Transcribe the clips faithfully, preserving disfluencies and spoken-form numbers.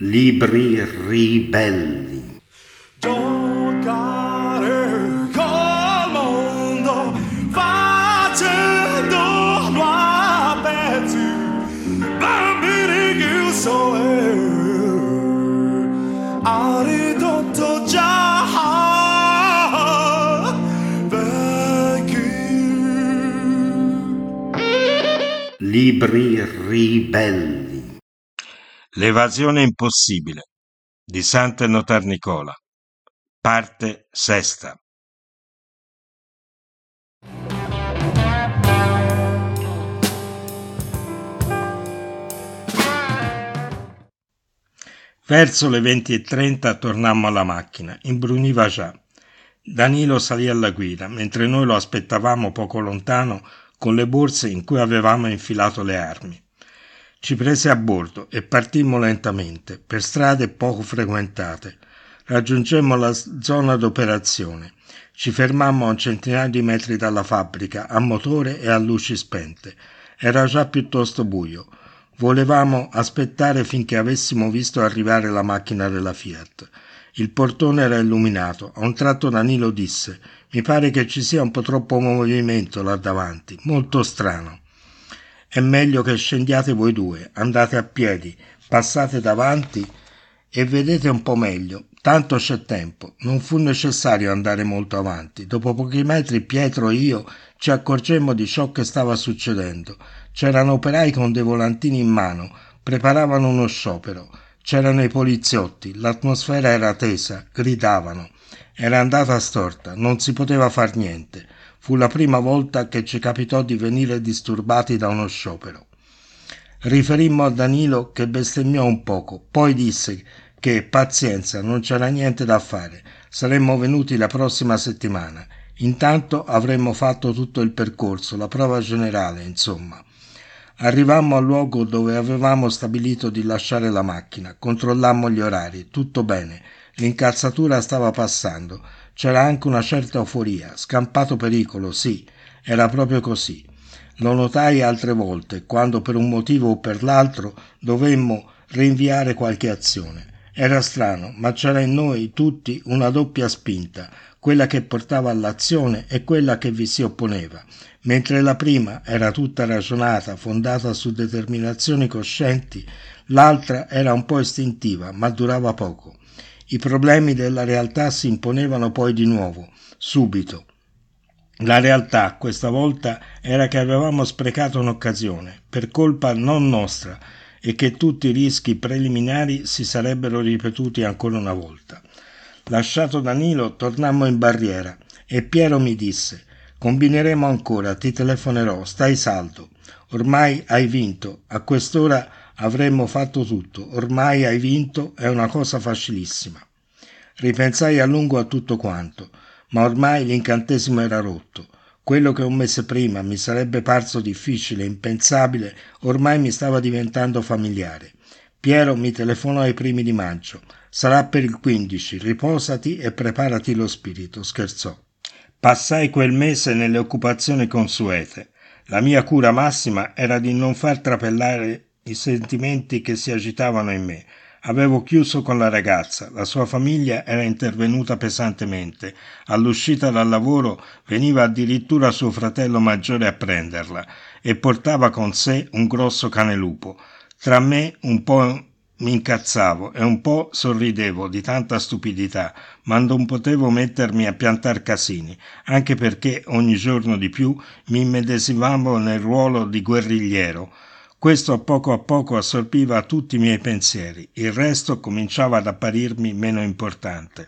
Libri ribelli. Giocare col mondo facendolo a pezzi, bambini chiusi ha ridotto già vecchi. Libri ribelli. L'evasione impossibile di Sant'Enotar Nicola, parte sesta. Verso le venti e trenta tornammo alla macchina, imbruniva già. Danilo salì alla guida, mentre noi lo aspettavamo poco lontano con le borse in cui avevamo infilato le armi. Ci prese a bordo e partimmo lentamente, per strade poco frequentate. Raggiungemmo la zona d'operazione. Ci fermammo a un centinaio di metri dalla fabbrica, a motore e a luci spente. Era già piuttosto buio. Volevamo aspettare finché avessimo visto arrivare la macchina della Fiat. Il portone era illuminato. A un tratto Danilo disse: «Mi pare che ci sia un po' troppo movimento là davanti, molto strano». «È meglio che scendiate voi due, andate a piedi, passate davanti e vedete un po' meglio, tanto c'è tempo». Non fu necessario andare molto avanti. Dopo pochi metri Pietro e io ci accorgemmo di ciò che stava succedendo. C'erano operai con dei volantini in mano, preparavano uno sciopero. C'erano i poliziotti, l'atmosfera era tesa, gridavano. Era andata storta, non si poteva far niente. Fu la prima volta che ci capitò di venire disturbati da uno sciopero. Riferimmo a Danilo, che bestemmiò un poco, poi disse che pazienza, non c'era niente da fare, saremmo venuti la prossima settimana. Intanto avremmo fatto tutto il percorso, la prova generale, insomma. Arrivammo al luogo dove avevamo stabilito di lasciare la macchina, controllammo gli orari, tutto bene, l'incalzatura stava passando. C'era anche una certa euforia, scampato pericolo, sì, era proprio così. Lo notai altre volte, quando per un motivo o per l'altro dovemmo rinviare qualche azione. Era strano, ma c'era in noi tutti una doppia spinta, quella che portava all'azione e quella che vi si opponeva. Mentre la prima era tutta ragionata, fondata su determinazioni coscienti, l'altra era un po' istintiva, ma durava poco. I problemi della realtà si imponevano poi di nuovo, subito. La realtà questa volta era che avevamo sprecato un'occasione, per colpa non nostra, e che tutti i rischi preliminari si sarebbero ripetuti ancora una volta. Lasciato Danilo, tornammo in barriera e Piero mi disse: «Combineremo ancora, ti telefonerò, stai saldo. Ormai hai vinto, a quest'ora avremmo fatto tutto, ormai hai vinto, è una cosa facilissima». Ripensai a lungo a tutto quanto, ma ormai l'incantesimo era rotto. Quello che un mese prima mi sarebbe parso difficile, impensabile, ormai mi stava diventando familiare. Piero mi telefonò ai primi di maggio. «Sarà per il quindici, riposati e preparati lo spirito», scherzò. Passai quel mese nelle occupazioni consuete. La mia cura massima era di non far trapelare i sentimenti che si agitavano in me. Avevo chiuso con la ragazza, la sua famiglia era intervenuta pesantemente. All'uscita dal lavoro veniva addirittura suo fratello maggiore a prenderla e portava con sé un grosso cane lupo. Tra me un po' mi incazzavo e un po' sorridevo di tanta stupidità, ma non potevo mettermi a piantar casini, anche perché ogni giorno di più mi immedesimavo nel ruolo di guerrigliero. Questo a poco a poco assorbiva tutti i miei pensieri, il resto cominciava ad apparirmi meno importante.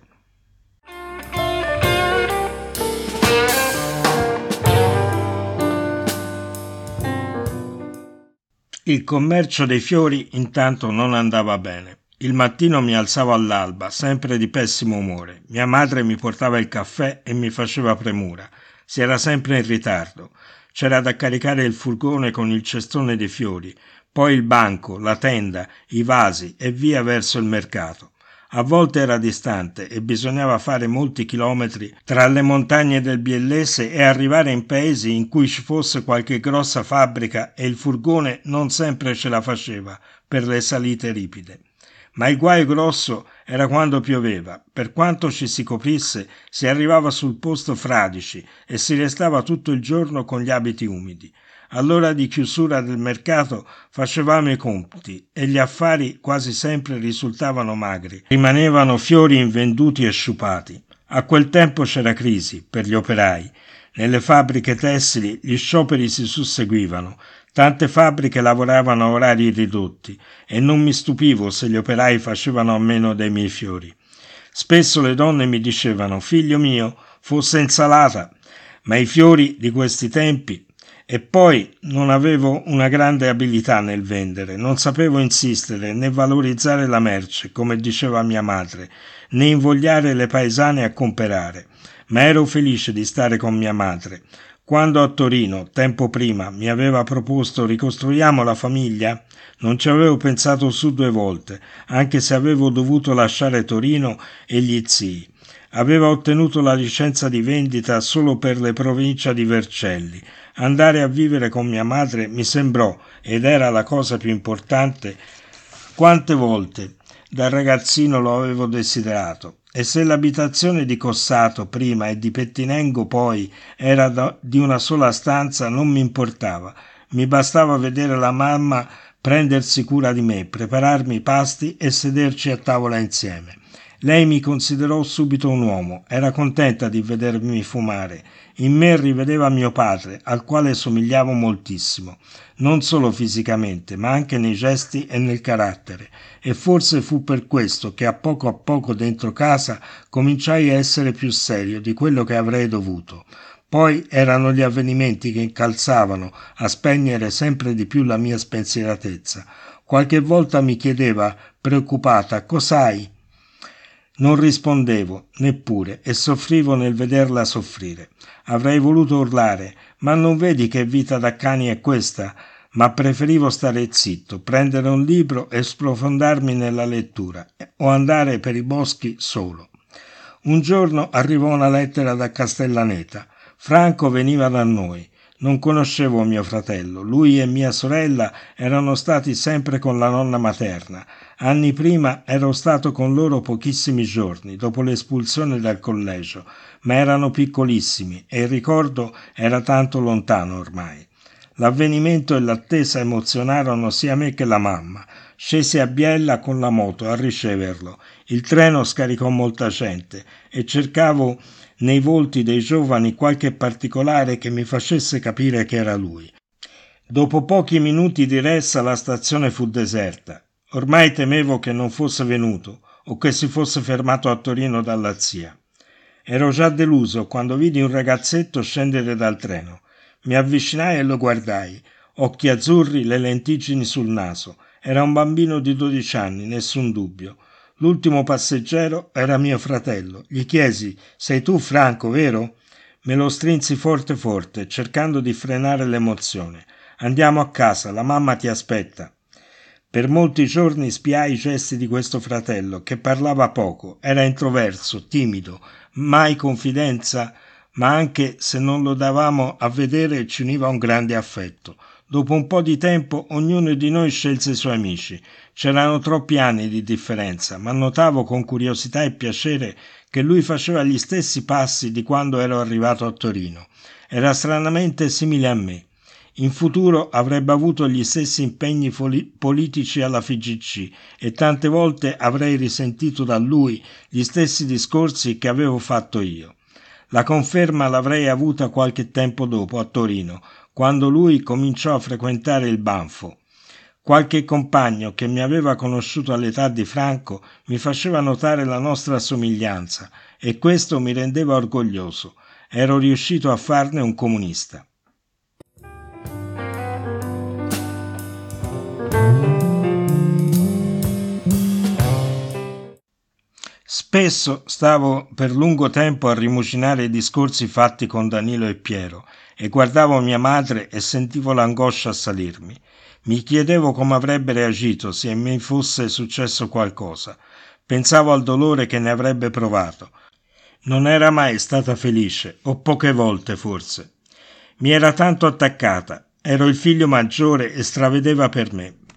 Il commercio dei fiori intanto non andava bene. Il mattino mi alzavo all'alba, sempre di pessimo umore. Mia madre mi portava il caffè e mi faceva premura. Si era sempre in ritardo. C'era da caricare il furgone con il cestone dei fiori, poi il banco, la tenda, i vasi e via verso il mercato. A volte era distante e bisognava fare molti chilometri tra le montagne del Biellese e arrivare in paesi in cui ci fosse qualche grossa fabbrica e il furgone non sempre ce la faceva per le salite ripide. Ma il guaio grosso era quando pioveva. Per quanto ci si coprisse, si arrivava sul posto fradici e si restava tutto il giorno con gli abiti umidi. All'ora di chiusura del mercato facevamo i conti e gli affari quasi sempre risultavano magri. Rimanevano fiori invenduti e sciupati. A quel tempo c'era crisi per gli operai. Nelle fabbriche tessili gli scioperi si susseguivano. Tante fabbriche lavoravano a orari ridotti e non mi stupivo se gli operai facevano a meno dei miei fiori. Spesso le donne mi dicevano: figlio mio, fosse insalata, ma i fiori di questi tempi. E poi non avevo una grande abilità nel vendere, non sapevo insistere né valorizzare la merce, come diceva mia madre, né invogliare le paesane a comperare, ma ero felice di stare con mia madre. Quando a Torino, tempo prima, mi aveva proposto ricostruiamo la famiglia, non ci avevo pensato su due volte, anche se avevo dovuto lasciare Torino e gli zii. Aveva ottenuto la licenza di vendita solo per le provincia di Vercelli. Andare a vivere con mia madre mi sembrò, ed era la cosa più importante, quante volte da ragazzino lo avevo desiderato. E se l'abitazione di Cossato prima e di Pettinengo poi era da, di una sola stanza, non mi importava. Mi bastava vedere la mamma prendersi cura di me, prepararmi i pasti e sederci a tavola insieme. Lei mi considerò subito un uomo, era contenta di vedermi fumare. In me rivedeva mio padre, al quale somigliavo moltissimo, non solo fisicamente, ma anche nei gesti e nel carattere, e forse fu per questo che a poco a poco dentro casa cominciai a essere più serio di quello che avrei dovuto. Poi erano gli avvenimenti che incalzavano a spegnere sempre di più la mia spensieratezza. Qualche volta mi chiedeva, preoccupata, cos'hai? Non rispondevo, neppure, e soffrivo nel vederla soffrire. Avrei voluto urlare, ma non vedi che vita da cani è questa? Ma preferivo stare zitto, prendere un libro e sprofondarmi nella lettura, o andare per i boschi solo. Un giorno arrivò una lettera da Castellaneta. Franco veniva da noi. Non conoscevo mio fratello. Lui e mia sorella erano stati sempre con la nonna materna. Anni prima ero stato con loro pochissimi giorni, dopo l'espulsione dal collegio, ma erano piccolissimi e il ricordo era tanto lontano ormai. L'avvenimento e l'attesa emozionarono sia me che la mamma. Scesi a Biella con la moto a riceverlo. Il treno scaricò molta gente e cercavo nei volti dei giovani qualche particolare che mi facesse capire che era lui. Dopo pochi minuti di ressa la stazione fu deserta. Ormai temevo che non fosse venuto o che si fosse fermato a Torino dalla zia. Ero già deluso quando vidi un ragazzetto scendere dal treno. Mi avvicinai e lo guardai. Occhi azzurri, le lentiggini sul naso. Era un bambino di dodici anni, nessun dubbio. L'ultimo passeggero era mio fratello. Gli chiesi: «Sei tu, Franco, vero?» Me lo strinsi forte forte, cercando di frenare l'emozione. «Andiamo a casa, la mamma ti aspetta». Per molti giorni spiai i gesti di questo fratello, che parlava poco, era introverso, timido, mai confidenza, ma anche se non lo davamo a vedere ci univa un grande affetto. Dopo un po' di tempo ognuno di noi scelse i suoi amici. C'erano troppi anni di differenza, ma notavo con curiosità e piacere che lui faceva gli stessi passi di quando ero arrivato a Torino. Era stranamente simile a me. In futuro avrebbe avuto gli stessi impegni foli- politici alla F I G C e tante volte avrei risentito da lui gli stessi discorsi che avevo fatto io. La conferma l'avrei avuta qualche tempo dopo a Torino, quando lui cominciò a frequentare il Banfo. Qualche compagno che mi aveva conosciuto all'età di Franco mi faceva notare la nostra somiglianza e questo mi rendeva orgoglioso. Ero riuscito a farne un comunista. Spesso stavo per lungo tempo a rimuginare i discorsi fatti con Danilo e Piero e guardavo mia madre e sentivo l'angoscia salirmi. Mi chiedevo come avrebbe reagito se mi fosse successo qualcosa. Pensavo al dolore che ne avrebbe provato. Non era mai stata felice, o poche volte forse. Mi era tanto attaccata. Ero il figlio maggiore e stravedeva per me.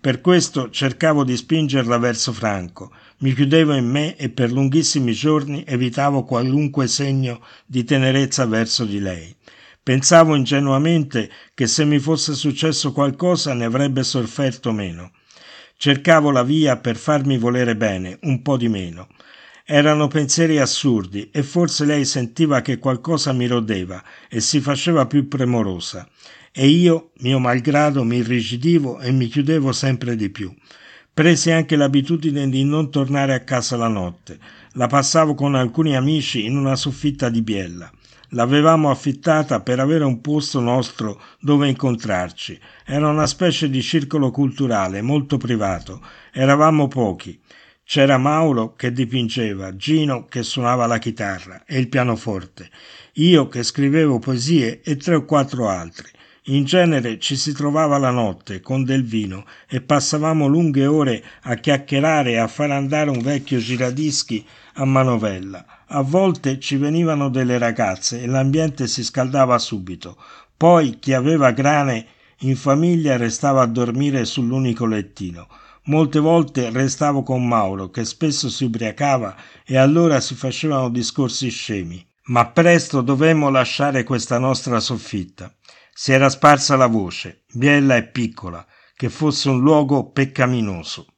Per questo cercavo di spingerla verso Franco, mi chiudevo in me e per lunghissimi giorni evitavo qualunque segno di tenerezza verso di lei. Pensavo ingenuamente che se mi fosse successo qualcosa ne avrebbe sofferto meno. Cercavo la via per farmi volere bene, un po' di meno. Erano pensieri assurdi e forse lei sentiva che qualcosa mi rodeva e si faceva più premorosa. E io, mio malgrado, mi irrigidivo e mi chiudevo sempre di più. Presi anche l'abitudine di non tornare a casa la notte. La passavo con alcuni amici in una soffitta di Biella. L'avevamo affittata per avere un posto nostro dove incontrarci. Era una specie di circolo culturale, molto privato. Eravamo pochi. C'era Mauro che dipingeva, Gino che suonava la chitarra e il pianoforte, io che scrivevo poesie e tre o quattro altri. In genere ci si trovava la notte con del vino e passavamo lunghe ore a chiacchierare e a far andare un vecchio giradischi a manovella. A volte ci venivano delle ragazze e l'ambiente si scaldava subito. Poi chi aveva grane in famiglia restava a dormire sull'unico lettino. Molte volte restavo con Mauro, che spesso si ubriacava e allora si facevano discorsi scemi. Ma presto dovemmo lasciare questa nostra soffitta. Si era sparsa la voce, Biella è piccola, che fosse un luogo peccaminoso.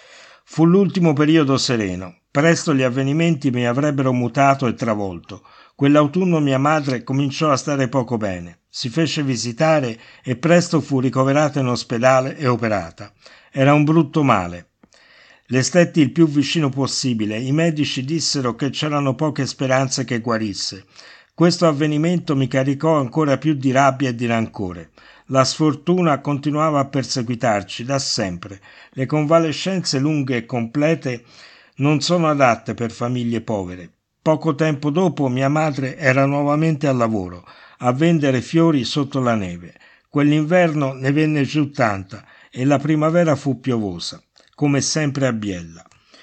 Fu l'ultimo periodo sereno. Presto gli avvenimenti mi avrebbero mutato e travolto. Quell'autunno mia madre cominciò a stare poco bene. Si fece visitare e presto fu ricoverata in ospedale e operata. Era un brutto male. Le stetti il più vicino possibile. I medici dissero che c'erano poche speranze che guarisse. Questo avvenimento mi caricò ancora più di rabbia e di rancore. La sfortuna continuava a perseguitarci da sempre. Le convalescenze lunghe e complete non sono adatte per famiglie povere. Poco tempo dopo mia madre era nuovamente al lavoro, a vendere fiori sotto la neve. Quell'inverno ne venne giù tanta e la primavera fu piovosa, come sempre a Biella.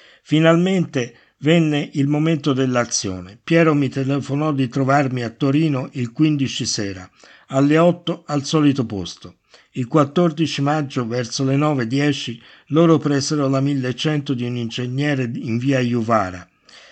Finalmente venne il momento dell'azione. Piero mi telefonò di trovarmi a Torino il quindici sera, alle otto al solito posto. Il quattordici maggio, verso le nove e dieci, loro presero la millecento di un ingegnere in via Juvara.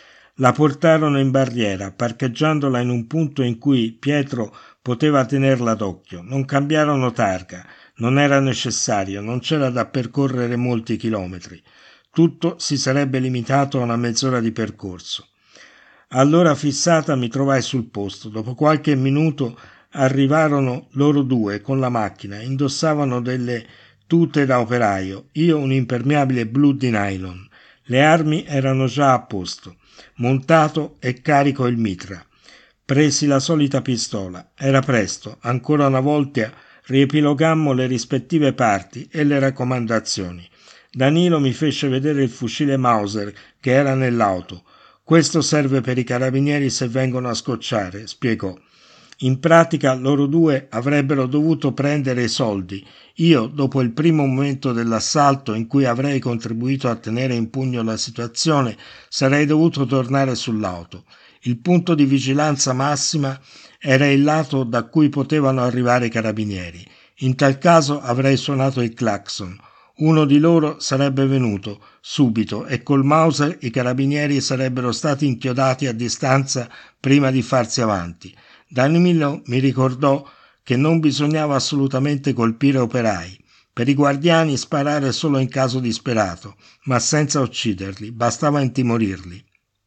La portarono in barriera, parcheggiandola in un punto in cui Pietro poteva tenerla d'occhio. Non cambiarono targa, non era necessario, non c'era da percorrere molti chilometri. Tutto si sarebbe limitato a una mezz'ora di percorso. All'ora fissata mi trovai sul posto. Dopo qualche minuto arrivarono loro due con la macchina, indossavano delle tute da operaio, io un impermeabile blu di nylon. Le armi erano già a posto, montato e carico il mitra. Presi la solita pistola, era presto, ancora una volta riepilogammo le rispettive parti e le raccomandazioni. Danilo mi fece vedere il fucile Mauser che era nell'auto. Questo serve per i carabinieri se vengono a scocciare, spiegò. In pratica loro due avrebbero dovuto prendere i soldi. Io, dopo il primo momento dell'assalto in cui avrei contribuito a tenere in pugno la situazione, sarei dovuto tornare sull'auto. Il punto di vigilanza massima era il lato da cui potevano arrivare i carabinieri. In tal caso avrei suonato il clacson. Uno di loro sarebbe venuto subito e col Mauser i carabinieri sarebbero stati inchiodati a distanza prima di farsi avanti. Danilo mi ricordò che non bisognava assolutamente colpire operai. Per i guardiani sparare solo in caso disperato, ma senza ucciderli, bastava intimorirli.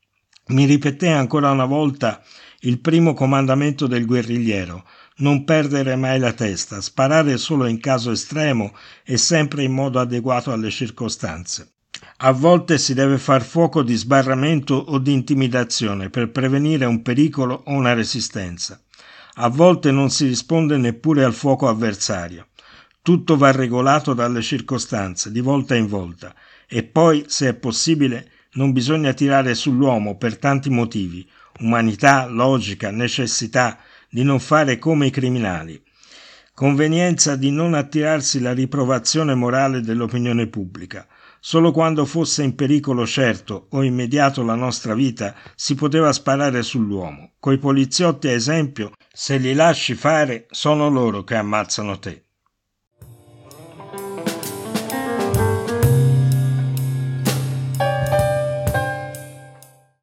Mi ripeté ancora una volta il primo comandamento del guerrigliero: non perdere mai la testa, sparare solo in caso estremo e sempre in modo adeguato alle circostanze. A volte si deve far fuoco di sbarramento o di intimidazione per prevenire un pericolo o una resistenza. A volte non si risponde neppure al fuoco avversario. Tutto va regolato dalle circostanze, di volta in volta, e poi, se è possibile, non bisogna tirare sull'uomo per tanti motivi: umanità, logica, necessità di non fare come i criminali, convenienza di non attirarsi la riprovazione morale dell'opinione pubblica. Solo quando fosse in pericolo certo o immediato la nostra vita si poteva sparare sull'uomo. Coi poliziotti, a esempio, se li lasci fare, sono loro che ammazzano te.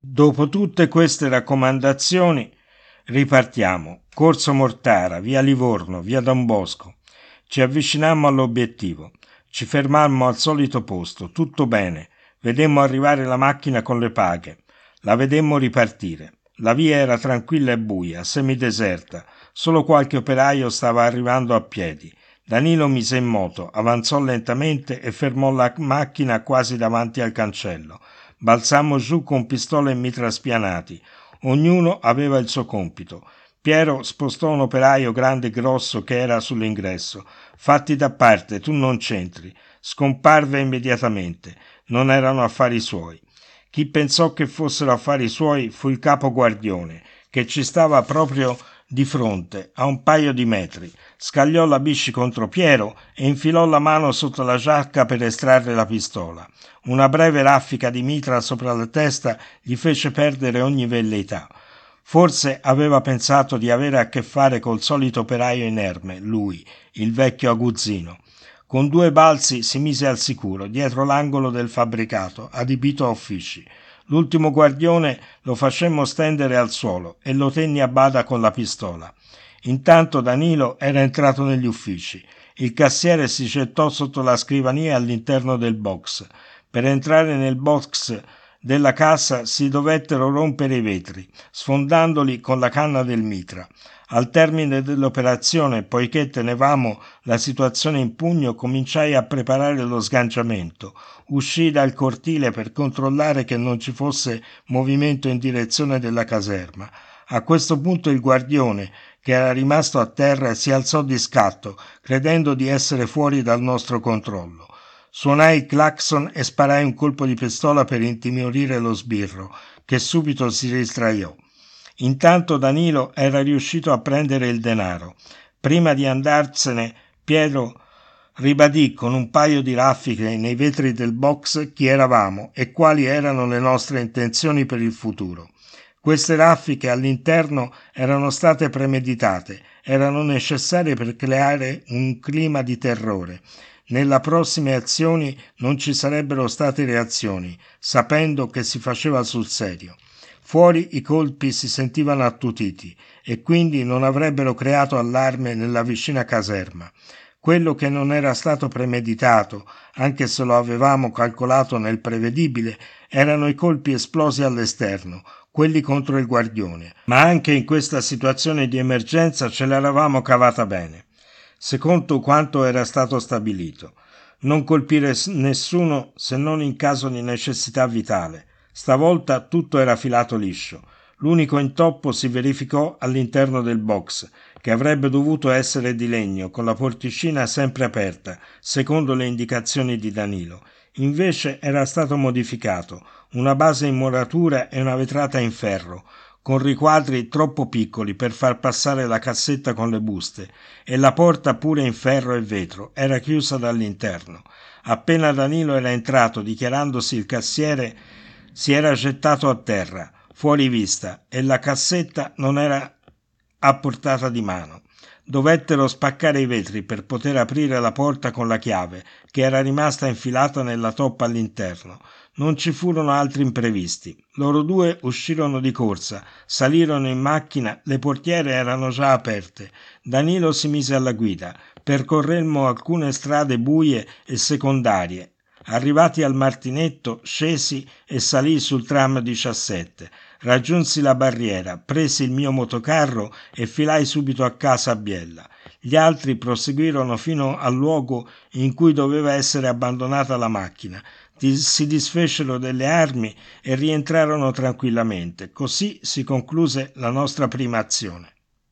Dopo tutte queste raccomandazioni ripartiamo. Corso Mortara, via Livorno, via Don Bosco. Ci avvicinammo all'obiettivo. Ci fermammo al solito posto, tutto bene. Vedemmo arrivare la macchina con le paghe. La vedemmo ripartire. La via era tranquilla e buia, semideserta. Solo qualche operaio stava arrivando a piedi. Danilo mise in moto, avanzò lentamente e fermò la macchina quasi davanti al cancello. Balzammo giù con pistola e mitra spianati. Ognuno aveva il suo compito. Piero spostò un operaio grande e grosso che era sull'ingresso. Fatti da parte, tu non c'entri. Scomparve immediatamente. Non erano affari suoi. Chi pensò che fossero affari suoi fu il capo guardione, che ci stava proprio di fronte, a un paio di metri. Scagliò la bici contro Piero e infilò la mano sotto la giacca per estrarre la pistola. Una breve raffica di mitra sopra la testa gli fece perdere ogni velleità. Forse aveva pensato di avere a che fare col solito operaio inerme, lui, il vecchio aguzzino. Con due balzi si mise al sicuro, dietro l'angolo del fabbricato, adibito a uffici. L'ultimo guardione lo facemmo stendere al suolo e lo tenni a bada con la pistola. Intanto Danilo era entrato negli uffici. Il cassiere si gettò sotto la scrivania all'interno del box. Per entrare nel box della cassa si dovettero rompere i vetri, sfondandoli con la canna del mitra. Al termine dell'operazione, poiché tenevamo la situazione in pugno, cominciai a preparare lo sganciamento. Uscii dal cortile per controllare che non ci fosse movimento in direzione della caserma. A questo punto il guardione, che era rimasto a terra, si alzò di scatto, credendo di essere fuori dal nostro controllo. Suonai il clacson e sparai un colpo di pistola per intimorire lo sbirro, che subito si ristraiò. Intanto Danilo era riuscito a prendere il denaro. Prima di andarsene, Piero ribadì con un paio di raffiche nei vetri del box chi eravamo e quali erano le nostre intenzioni per il futuro. Queste raffiche all'interno erano state premeditate, erano necessarie per creare un clima di terrore. Nelle prossime azioni non ci sarebbero state reazioni, sapendo che si faceva sul serio. Fuori i colpi si sentivano attutiti e quindi non avrebbero creato allarme nella vicina caserma. Quello che non era stato premeditato, anche se lo avevamo calcolato nel prevedibile, erano i colpi esplosi all'esterno, quelli contro il guardione. Ma anche in questa situazione di emergenza ce l'eravamo cavata bene, secondo quanto era stato stabilito. Non colpire nessuno se non in caso di necessità vitale. Stavolta tutto era filato liscio. L'unico intoppo si verificò all'interno del box, che avrebbe dovuto essere di legno, con la porticina sempre aperta, secondo le indicazioni di Danilo. Invece era stato modificato, una base in muratura e una vetrata in ferro, con riquadri troppo piccoli per far passare la cassetta con le buste, e la porta pure in ferro e vetro, era chiusa dall'interno. Appena Danilo era entrato, dichiarandosi il cassiere, si era gettato a terra, fuori vista, e la cassetta non era a portata di mano. Dovettero spaccare i vetri per poter aprire la porta con la chiave, che era rimasta infilata nella toppa all'interno. Non ci furono altri imprevisti. Loro due uscirono di corsa, salirono in macchina, le portiere erano già aperte. Danilo si mise alla guida. Percorremmo alcune strade buie e secondarie. Arrivati al Martinetto, scesi e salii sul tram diciassette. Raggiunsi la barriera, presi il mio motocarro e filai subito a casa a Biella. Gli altri proseguirono fino al luogo in cui doveva essere abbandonata la macchina. Si disfecero delle armi e rientrarono tranquillamente. Così si concluse la nostra prima azione.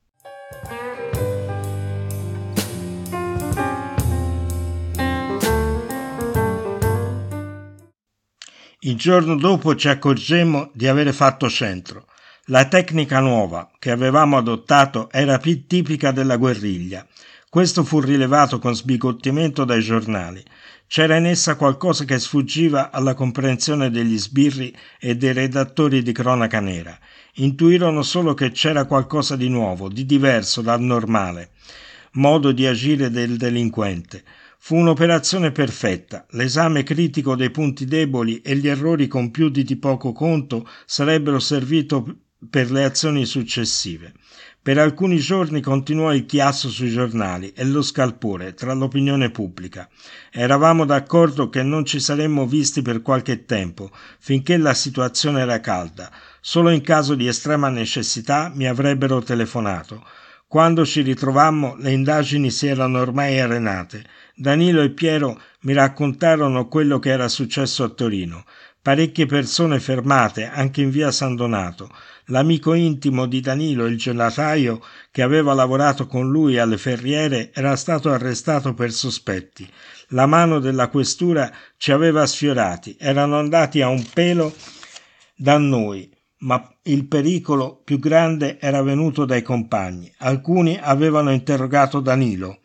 Il giorno dopo ci accorgemmo di avere fatto centro. La tecnica nuova che avevamo adottato era più tipica della guerriglia. Questo fu rilevato con sbigottimento dai giornali. C'era in essa qualcosa che sfuggiva alla comprensione degli sbirri e dei redattori di cronaca nera. Intuirono solo che c'era qualcosa di nuovo, di diverso dal normale modo di agire del delinquente. Fu un'operazione perfetta. L'esame critico dei punti deboli e gli errori compiuti di poco conto sarebbero serviti per le azioni successive. Per alcuni giorni continuò il chiasso sui giornali e lo scalpore tra l'opinione pubblica. Eravamo d'accordo che non ci saremmo visti per qualche tempo, finché la situazione era calda. Solo in caso di estrema necessità mi avrebbero telefonato. Quando ci ritrovammo, le indagini si erano ormai arenate. Danilo e Piero mi raccontarono quello che era successo a Torino. Parecchie persone fermate, anche in via San Donato. L'amico intimo di Danilo, il gelataio, che aveva lavorato con lui alle Ferriere, era stato arrestato per sospetti. La mano della questura ci aveva sfiorati, erano andati a un pelo da noi, ma il pericolo più grande era venuto dai compagni. Alcuni avevano interrogato Danilo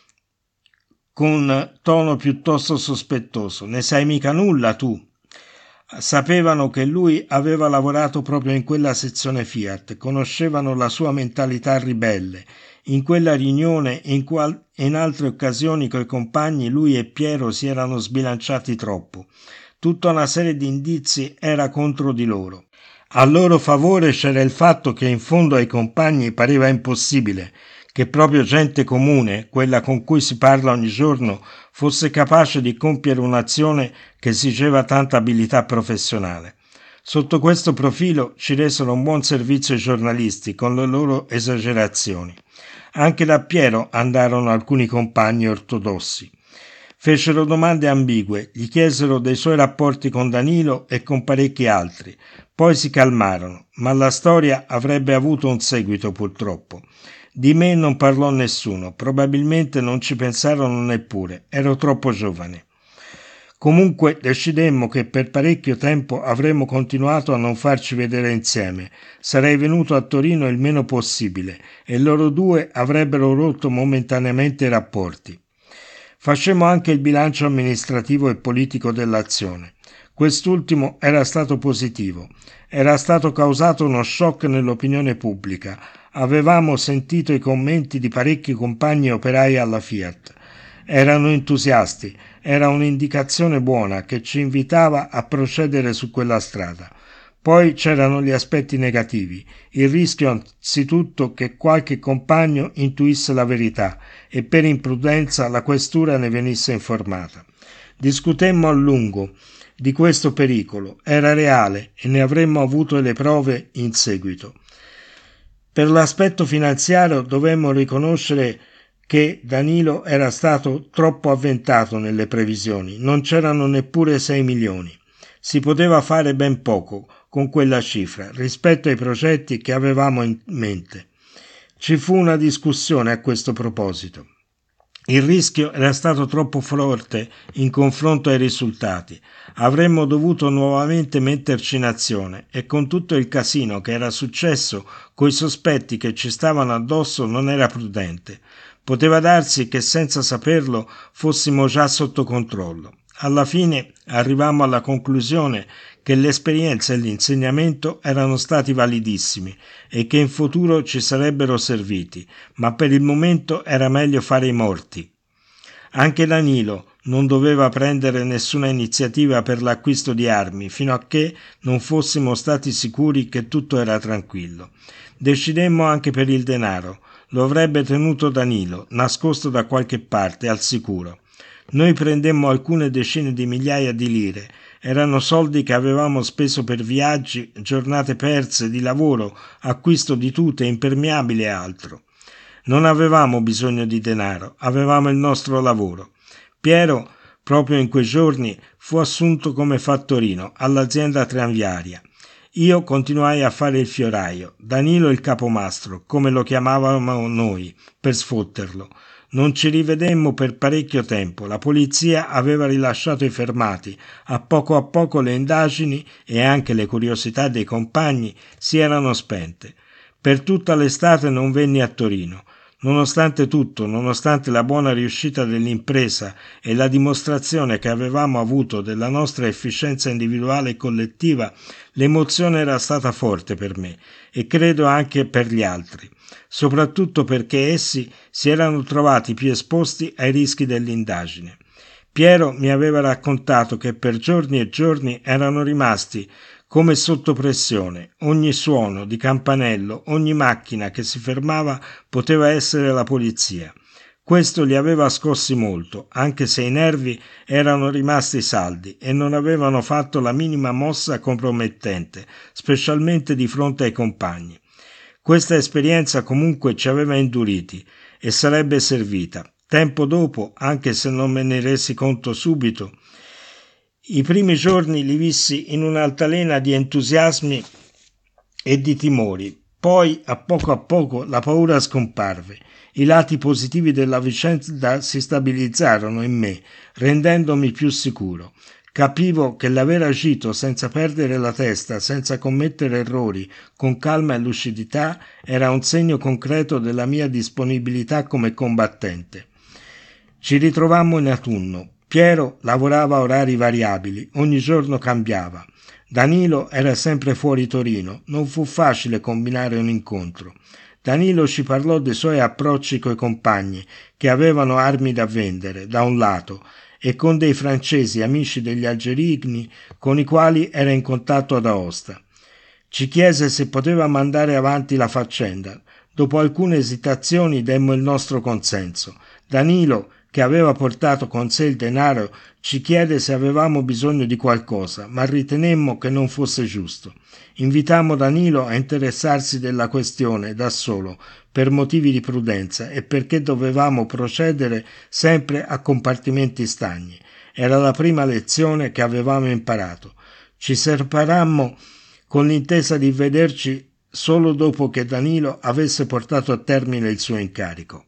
con tono piuttosto sospettoso. «Ne sai mica nulla tu?» Sapevano che lui aveva lavorato proprio in quella sezione Fiat, conoscevano la sua mentalità ribelle. In quella riunione e in, qual- in altre occasioni coi compagni lui e Piero si erano sbilanciati troppo. Tutta una serie di indizi era contro di loro. A loro favore c'era il fatto che in fondo ai compagni pareva impossibile che proprio gente comune, quella con cui si parla ogni giorno, fosse capace di compiere un'azione che esigeva tanta abilità professionale. Sotto questo profilo ci resero un buon servizio i giornalisti con le loro esagerazioni. Anche da Piero andarono alcuni compagni ortodossi. Fecero domande ambigue, gli chiesero dei suoi rapporti con Danilo e con parecchi altri. Poi si calmarono, ma la storia avrebbe avuto un seguito purtroppo. Di me non parlò nessuno, probabilmente non ci pensarono neppure, ero troppo giovane. Comunque decidemmo che per parecchio tempo avremmo continuato a non farci vedere insieme. Sarei venuto a Torino il meno possibile e loro due avrebbero rotto momentaneamente i rapporti. Facemmo anche il bilancio amministrativo e politico dell'azione. Quest'ultimo era stato positivo. Era stato causato uno shock nell'opinione pubblica. Avevamo sentito i commenti di parecchi compagni operai alla Fiat. Erano entusiasti, era un'indicazione buona che ci invitava a procedere su quella strada. Poi c'erano gli aspetti negativi, il rischio anzitutto che qualche compagno intuisse la verità e per imprudenza la questura ne venisse informata. Discutemmo a lungo di questo pericolo, era reale e ne avremmo avuto le prove in seguito. Per l'aspetto finanziario dovemmo riconoscere che Danilo era stato troppo avventato nelle previsioni, non c'erano neppure sei milioni. Si poteva fare ben poco con quella cifra rispetto ai progetti che avevamo in mente. Ci fu una discussione a questo proposito. Il rischio era stato troppo forte in confronto ai risultati. Avremmo dovuto nuovamente metterci in azione e con tutto il casino che era successo, coi sospetti che ci stavano addosso, non era prudente. Poteva darsi che senza saperlo fossimo già sotto controllo. Alla fine arrivammo alla conclusione che l'esperienza e l'insegnamento erano stati validissimi e che in futuro ci sarebbero serviti, ma per il momento era meglio fare i morti. Anche Danilo non doveva prendere nessuna iniziativa per l'acquisto di armi fino a che non fossimo stati sicuri che tutto era tranquillo. Decidemmo anche per il denaro. Lo avrebbe tenuto Danilo, nascosto da qualche parte, al sicuro. Noi prendemmo alcune decine di migliaia di lire. Erano soldi che avevamo speso per viaggi, giornate perse di lavoro, acquisto di tute, impermeabili e altro. Non avevamo bisogno di denaro, avevamo il nostro lavoro. Piero, proprio in quei giorni, fu assunto come fattorino all'azienda tranviaria. Io continuai a fare il fioraio, Danilo il capomastro, come lo chiamavamo noi, per sfotterlo. Non ci rivedemmo per parecchio tempo, la polizia aveva rilasciato i fermati, a poco a poco le indagini e anche le curiosità dei compagni si erano spente. Per tutta l'estate non venni a Torino. Nonostante tutto, nonostante la buona riuscita dell'impresa e la dimostrazione che avevamo avuto della nostra efficienza individuale e collettiva, l'emozione era stata forte per me e credo anche per gli altri, soprattutto perché essi si erano trovati più esposti ai rischi dell'indagine. Piero mi aveva raccontato che per giorni e giorni erano rimasti come sotto pressione. Ogni suono di campanello, ogni macchina che si fermava poteva essere la polizia. Questo li aveva scossi molto, anche se i nervi erano rimasti saldi e non avevano fatto la minima mossa compromettente, specialmente di fronte ai compagni. Questa esperienza comunque ci aveva induriti e sarebbe servita. Tempo dopo, anche se non me ne resi conto subito, i primi giorni li vissi in un'altalena di entusiasmi e di timori. Poi, a poco a poco, la paura scomparve. I lati positivi della vicenda si stabilizzarono in me, rendendomi più sicuro. Capivo che l'aver agito senza perdere la testa, senza commettere errori, con calma e lucidità, era un segno concreto della mia disponibilità come combattente. Ci ritrovammo in autunno. Piero lavorava a orari variabili, ogni giorno cambiava. Danilo era sempre fuori Torino, non fu facile combinare un incontro. Danilo ci parlò dei suoi approcci coi compagni, che avevano armi da vendere, da un lato, e con dei francesi amici degli algerini con i quali era in contatto ad Aosta. Ci chiese se poteva mandare avanti la faccenda. Dopo alcune esitazioni demmo il nostro consenso. Danilo, che aveva portato con sé il denaro, ci chiede se avevamo bisogno di qualcosa, ma ritenemmo che non fosse giusto. Invitammo Danilo a interessarsi della questione da solo, per motivi di prudenza e perché dovevamo procedere sempre a compartimenti stagni. Era la prima lezione che avevamo imparato. Ci separammo con l'intesa di vederci solo dopo che Danilo avesse portato a termine il suo incarico.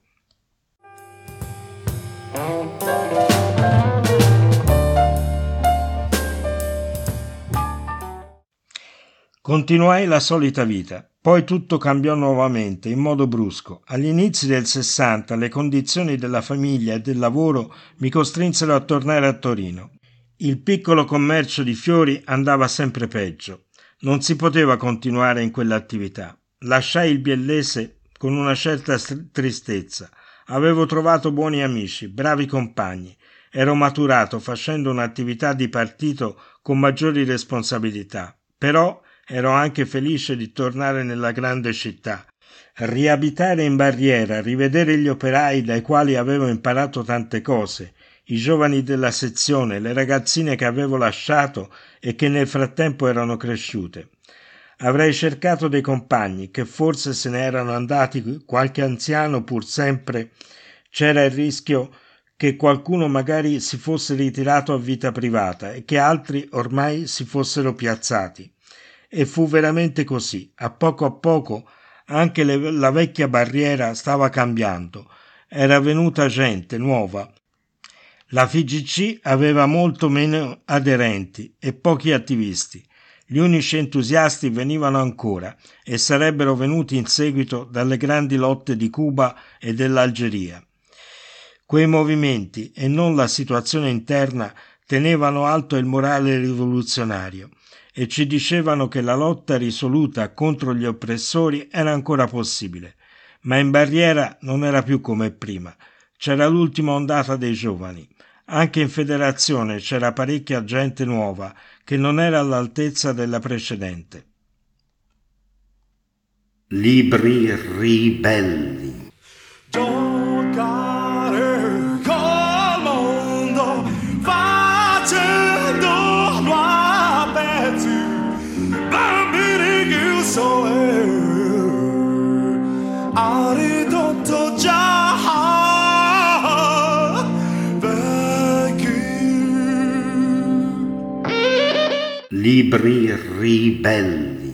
Continuai la solita vita, poi tutto cambiò nuovamente, in modo brusco. Agli inizi del sessanta le condizioni della famiglia e del lavoro mi costrinsero a tornare a Torino. Il piccolo commercio di fiori andava sempre peggio. Non si poteva continuare in quell'attività. Lasciai il biellese con una certa tristezza. Avevo trovato buoni amici, bravi compagni. Ero maturato facendo un'attività di partito con maggiori responsabilità. Però ero anche felice di tornare nella grande città, riabitare in barriera, rivedere gli operai dai quali avevo imparato tante cose, i giovani della sezione, le ragazzine che avevo lasciato e che nel frattempo erano cresciute. Avrei cercato dei compagni, che forse se ne erano andati qualche anziano pur sempre. C'era il rischio che qualcuno magari si fosse ritirato a vita privata e che altri ormai si fossero piazzati. E fu veramente così. A poco a poco anche le, la vecchia barriera stava cambiando. Era venuta gente nuova. La F G C aveva molto meno aderenti e pochi attivisti. Gli unici entusiasti venivano ancora e sarebbero venuti in seguito dalle grandi lotte di Cuba e dell'Algeria. Quei movimenti e non la situazione interna tenevano alto il morale rivoluzionario e ci dicevano che la lotta risoluta contro gli oppressori era ancora possibile, ma in barriera non era più come prima. C'era l'ultima ondata dei giovani. Anche in federazione c'era parecchia gente nuova che non era all'altezza della precedente. Libri ribelli. Giocare col mondo facendo a pezzi bambini chiuso e ha ridotto già vecchi. Libri ribelli.